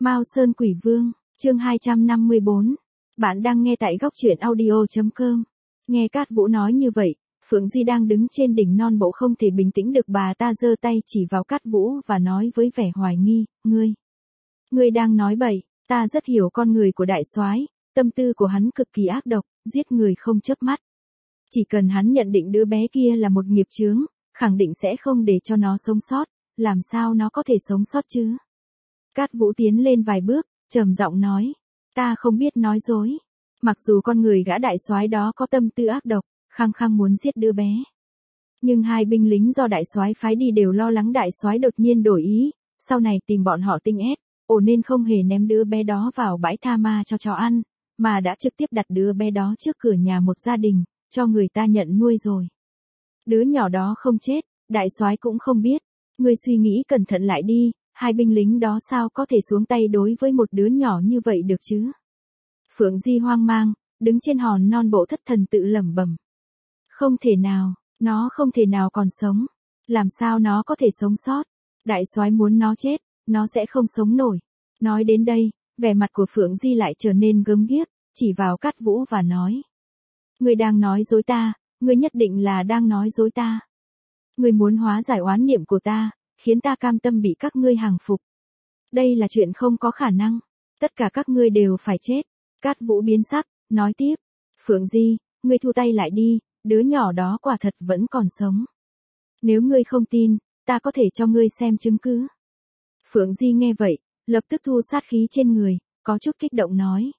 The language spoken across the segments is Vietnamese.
Mao Sơn Quỷ Vương, chương 254. Bạn đang nghe tại góc truyện audio.com. Nghe Cát Vũ nói như vậy, Phượng Di đang đứng trên đỉnh non bộ không thể bình tĩnh được, bà ta giơ tay chỉ vào Cát Vũ và nói với vẻ hoài nghi, Ngươi đang nói bậy, ta rất hiểu con người của đại soái, tâm tư của hắn cực kỳ ác độc, giết người không chớp mắt. Chỉ cần hắn nhận định đứa bé kia là một nghiệp chướng, khẳng định sẽ không để cho nó sống sót, làm sao nó có thể sống sót chứ? Cát Vũ tiến lên vài bước, trầm giọng nói, ta không biết nói dối. Mặc dù con người gã đại soái đó có tâm tư ác độc, khăng khăng muốn giết đứa bé, nhưng hai binh lính do đại soái phái đi đều lo lắng đại soái đột nhiên đổi ý, sau này tìm bọn họ tinh ép, nên không hề ném đứa bé đó vào bãi tha ma cho chó ăn, mà đã trực tiếp đặt đứa bé đó trước cửa nhà một gia đình, cho người ta nhận nuôi rồi. Đứa nhỏ đó không chết, đại soái cũng không biết. Ngươi suy nghĩ cẩn thận lại đi, hai binh lính đó sao có thể xuống tay đối với một đứa nhỏ như vậy được chứ? Phượng Di hoang mang, đứng trên hòn non bộ thất thần tự lẩm bẩm. Không thể nào, nó không thể nào còn sống. Làm sao nó có thể sống sót? Đại soái muốn nó chết, nó sẽ không sống nổi. Nói đến đây, vẻ mặt của Phượng Di lại trở nên gớm ghiếc, chỉ vào Cát Vũ và nói. Ngươi đang nói dối ta, ngươi nhất định là đang nói dối ta. Ngươi muốn hóa giải oán niệm của ta, khiến ta cam tâm bị các ngươi hàng phục. Đây là chuyện không có khả năng, tất cả các ngươi đều phải chết. Cát Vũ biến sắc, nói tiếp. Phượng Di, ngươi thu tay lại đi, đứa nhỏ đó quả thật vẫn còn sống. Nếu ngươi không tin, ta có thể cho ngươi xem chứng cứ. Phượng Di nghe vậy, lập tức thu sát khí trên người, có chút kích động nói.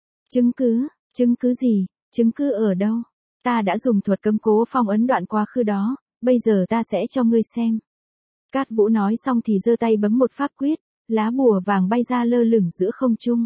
Chứng cứ gì, chứng cứ ở đâu? Ta đã dùng thuật cấm cố phong ấn đoạn quá khứ đó, bây giờ ta sẽ cho ngươi xem. Cát Vũ nói xong thì giơ tay bấm một pháp quyết, lá bùa vàng bay ra lơ lửng giữa không trung.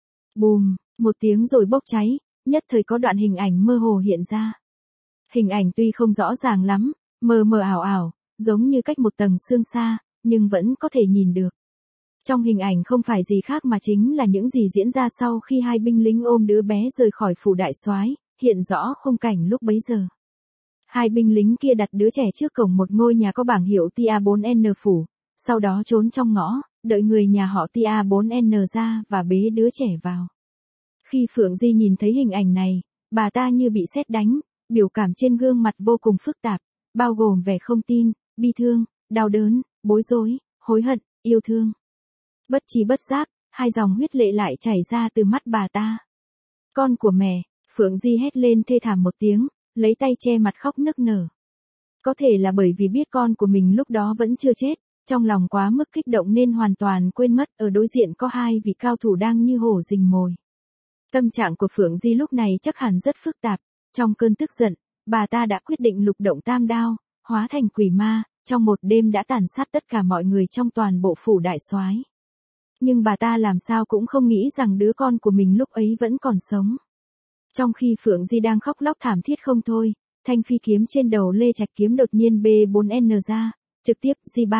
Bùm, một tiếng rồi bốc cháy, nhất thời có đoạn hình ảnh mơ hồ hiện ra. Hình ảnh tuy không rõ ràng lắm, mờ mờ ảo ảo, giống như cách một tầng sương xa, nhưng vẫn có thể nhìn được. Trong hình ảnh không phải gì khác mà chính là những gì diễn ra sau khi hai binh lính ôm đứa bé rời khỏi phủ đại soái, hiện rõ khung cảnh lúc bấy giờ. Hai binh lính kia đặt đứa trẻ trước cổng một ngôi nhà có bảng hiệu TA4N phủ, sau đó trốn trong ngõ, đợi người nhà họ TA4N ra và bế đứa trẻ vào. Khi Phượng Di nhìn thấy hình ảnh này, bà ta như bị sét đánh, biểu cảm trên gương mặt vô cùng phức tạp, bao gồm vẻ không tin, bi thương, đau đớn, bối rối, hối hận, yêu thương. Bất tri bất giác, hai dòng huyết lệ lại chảy ra từ mắt bà ta. Con của mẹ, Phượng Di hét lên thê thảm một tiếng, lấy tay che mặt khóc nức nở. Có thể là bởi vì biết con của mình lúc đó vẫn chưa chết, trong lòng quá mức kích động nên hoàn toàn quên mất ở đối diện có hai vị cao thủ đang như hổ rình mồi. Tâm trạng của Phượng Di lúc này chắc hẳn rất phức tạp, trong cơn tức giận, bà ta đã quyết định lục động tam đao, hóa thành quỷ ma, trong một đêm đã tàn sát tất cả mọi người trong toàn bộ phủ đại soái. Nhưng bà ta làm sao cũng không nghĩ rằng đứa con của mình lúc ấy vẫn còn sống. Trong khi Phượng Di đang khóc lóc thảm thiết không thôi, thanh phi kiếm trên đầu Lê Trạch Kiếm đột nhiên B4N ra, trực tiếp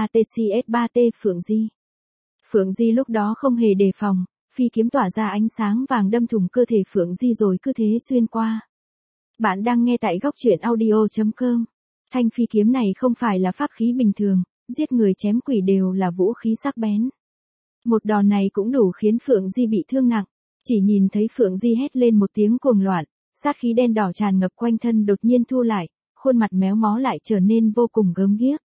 J3TCS3T Phượng Di. Phượng Di lúc đó không hề đề phòng, phi kiếm tỏa ra ánh sáng vàng đâm thủng cơ thể Phượng Di rồi cứ thế xuyên qua. Bạn đang nghe tại góc truyện audio.com. Thanh phi kiếm này không phải là pháp khí bình thường, giết người chém quỷ đều là vũ khí sắc bén. Một đòn này cũng đủ khiến Phượng Di bị thương nặng. Chỉ nhìn thấy Phượng Di hét lên một tiếng cuồng loạn, sát khí đen đỏ tràn ngập quanh thân đột nhiên thu lại, khuôn mặt méo mó lại trở nên vô cùng gớm ghiếc.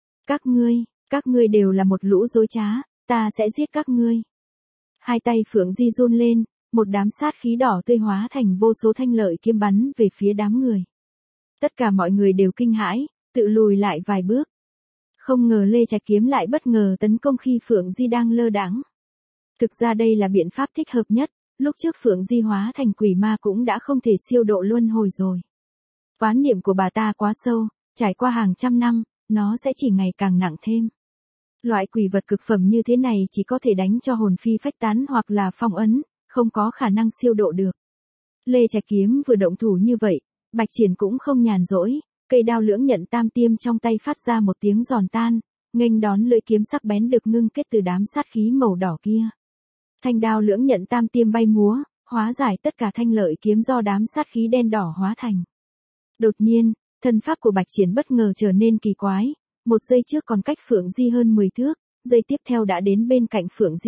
Các ngươi đều là một lũ dối trá, ta sẽ giết các ngươi. Hai tay Phượng Di run lên, một đám sát khí đỏ tươi hóa thành vô số thanh lợi kiếm bắn về phía đám người. Tất cả mọi người đều kinh hãi, tự lùi lại vài bước. Không ngờ Lê Trạch Kiếm lại bất ngờ tấn công khi Phượng Di đang lơ đãng. Thực ra đây là biện pháp thích hợp nhất. Lúc trước Phượng Di hóa thành quỷ ma cũng đã không thể siêu độ luân hồi rồi. Oán niệm của bà ta quá sâu, trải qua hàng trăm năm, nó sẽ chỉ ngày càng nặng thêm. Loại quỷ vật cực phẩm như thế này chỉ có thể đánh cho hồn phi phách tán hoặc là phong ấn, không có khả năng siêu độ được. Lê Trạch Kiếm vừa động thủ như vậy, Bạch Triển cũng không nhàn rỗi, cây đao lưỡng nhận tam tiêm trong tay phát ra một tiếng giòn tan, nghênh đón lưỡi kiếm sắc bén được ngưng kết từ đám sát khí màu đỏ kia. Thanh đao lưỡng nhận tam tiêm bay múa, hóa giải tất cả thanh lợi kiếm do đám sát khí đen đỏ hóa thành. Đột nhiên, thân pháp của Bạch Triển bất ngờ trở nên kỳ quái, một giây trước còn cách Phượng Di hơn 10 thước, giây tiếp theo đã đến bên cạnh Phượng Di,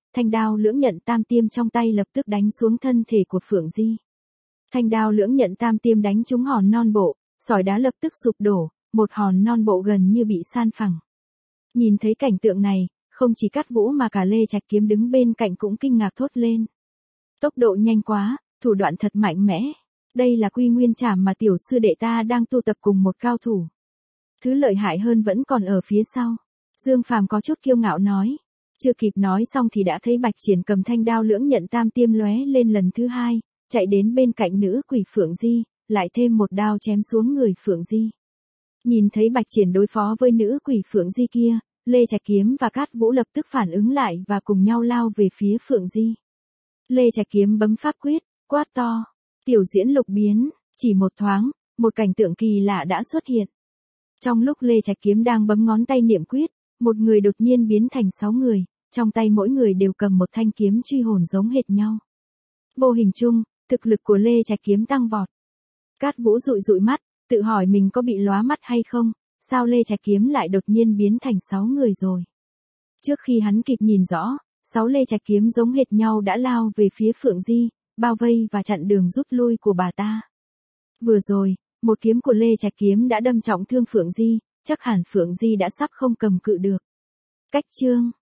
thanh đao lưỡng nhận tam tiêm trong tay lập tức đánh xuống thân thể của Phượng Di. Thanh đao lưỡng nhận tam tiêm đánh trúng hòn non bộ, sỏi đá lập tức sụp đổ, một hòn non bộ gần như bị san phẳng. Nhìn thấy cảnh tượng này, không chỉ Cát Vũ mà cả Lê Trạch Kiếm đứng bên cạnh cũng kinh ngạc thốt lên. Tốc độ nhanh quá, thủ đoạn thật mạnh mẽ. Đây là Quy Nguyên Trảm mà tiểu sư đệ ta đang tu tập cùng một cao thủ. Thứ lợi hại hơn vẫn còn ở phía sau. Dương Phàm có chút kiêu ngạo nói. Chưa kịp nói xong thì đã thấy Bạch Triển cầm thanh đao lưỡng nhận tam tiêm lóe lên lần thứ hai, chạy đến bên cạnh nữ quỷ Phượng Di, lại thêm một đao chém xuống người Phượng Di. Nhìn thấy Bạch Triển đối phó với nữ quỷ Phượng Di kia, Lê Trạch Kiếm và Cát Vũ lập tức phản ứng lại và cùng nhau lao về phía Phượng Di. Lê Trạch Kiếm bấm pháp quyết, quát to. Tiểu diễn lục biến, chỉ một thoáng, một cảnh tượng kỳ lạ đã xuất hiện. Trong lúc Lê Trạch Kiếm đang bấm ngón tay niệm quyết, một người đột nhiên biến thành 6 người, trong tay mỗi người đều cầm một thanh kiếm truy hồn giống hệt nhau. Vô hình chung, thực lực của Lê Trạch Kiếm tăng vọt. Cát Vũ dụi dụi mắt, tự hỏi mình có bị lóa mắt hay không, sao Lê Trạch Kiếm lại đột nhiên biến thành 6 người rồi. Trước khi hắn kịp nhìn rõ, 6 Lê Trạch Kiếm giống hệt nhau đã lao về phía Phượng Di, bao vây và chặn đường rút lui của bà ta. Vừa rồi, một kiếm của Lê Trạch Kiếm đã đâm trọng thương Phượng Di, chắc hẳn Phượng Di đã sắp không cầm cự được. Cách chương